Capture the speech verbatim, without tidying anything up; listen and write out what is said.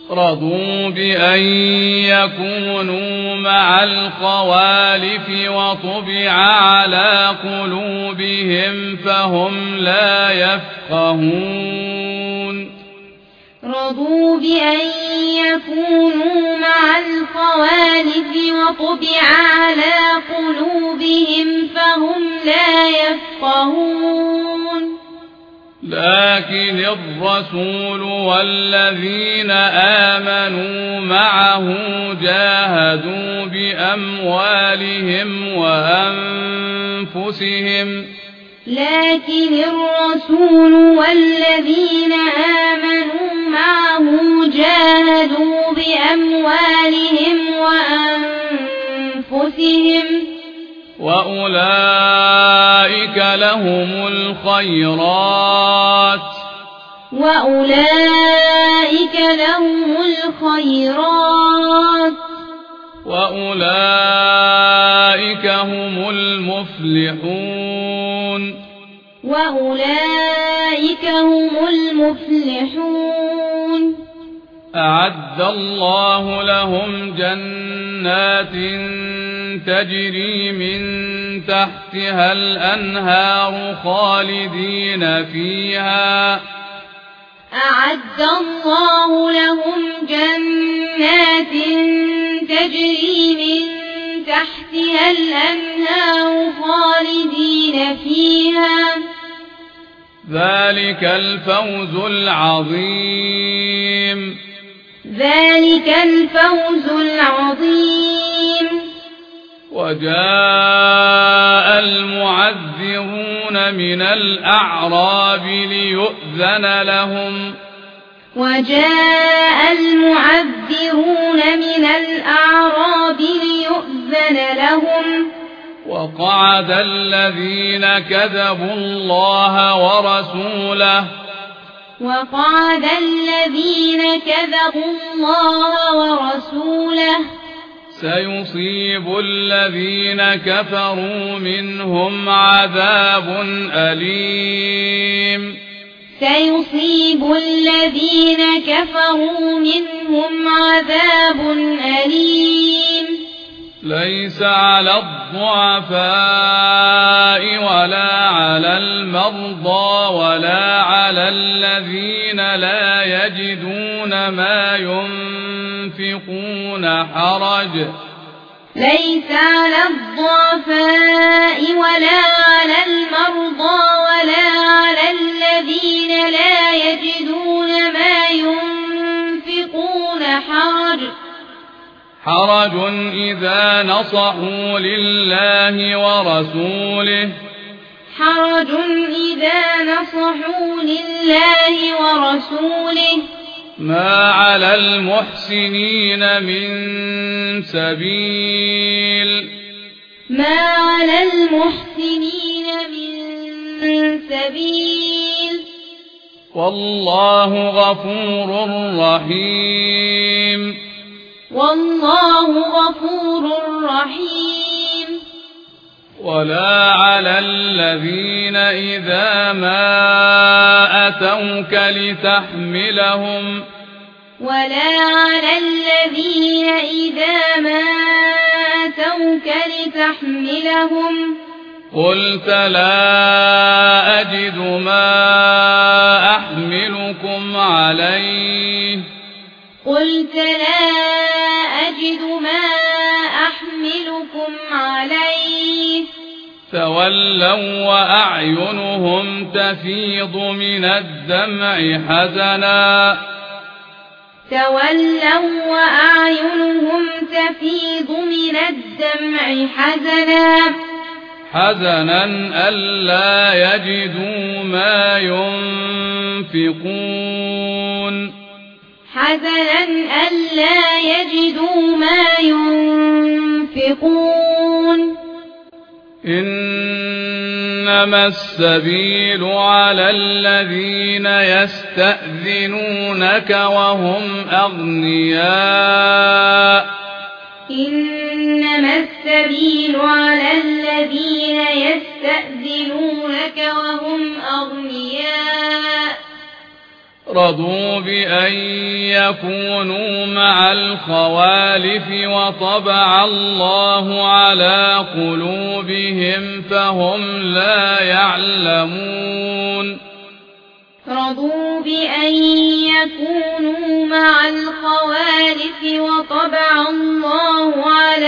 رضوا بأن يكونوا مع الخوالف وطبع على قلوبهم فهم لا يفقهون رضوا بأن يكونوا مع الخوالف وطبع على قلوبهم فهم لا يفقهون لكن الرسول والذين آمنوا معه جاهدوا بأموالهم وأنفسهم لكن الرسول والذين آمنوا معه جاهدوا بأموالهم وأنفسهم وأولئك لهم الخيرات وأولئك لهم الخيرات وأولئك هم المفلحون وأولئك هم المفلحون أعد الله لهم جنات تجري من تحتها الأنهار خالدين فيها أعد الله لهم جنات تجري من تحتها الأنهار خالدين فيها ذلك الفوز العظيم ذلك الفوز العظيم وجاء المعذرون من الأعراب ليؤذن لهم وجاء المعذرون من الأعراب ليؤذن لهم وقعد الذين كذبوا الله ورسوله وقعد الذين كذبوا الله ورسوله سيصيب الذين كفروا منهم عذاب أليم سيصيب الذين كفروا منهم عذاب أليم ليس على الضعفاء ولا على المرضى ولا على الذين لا يجدون ما ينفقون حرج ليس على الضعفاء ولا على المرضى ولا على الذين لا يجدون ما ينفقون حرج حرج إذا نصحوا لله ورسوله حرج إذا نصحوا لله ورسوله ما على المحسنين من سبيل ما على المحسنين من سبيل والله غفور رحيم والله غفور رحيم ولا على الذين إذا ما أتوك لتحملهم ولا على الذين إذا ما أتوك لتحملهم قلت لا أجد ما أحملكم عليه قلت لا أجد ما أحملكم عليه تولوا وأعينهم تفيض من الدمع حزنا تولوا وأعينهم تفيض من الدمع حزنا حزنا ألا يجدوا ما ينفقون حزنا ألا يجدوا ما ينفقون إنما السبيل على الذين يستأذنونك وهم أغنياء إنما السبيل على الذين يستأذنونك وهم أغنياء رضوا بأن يكونوا مع الخوالف وطبع الله على قلوبهم فهم لا يعلمون رضوا بأن يكونوا مع الخوالف وطبع الله على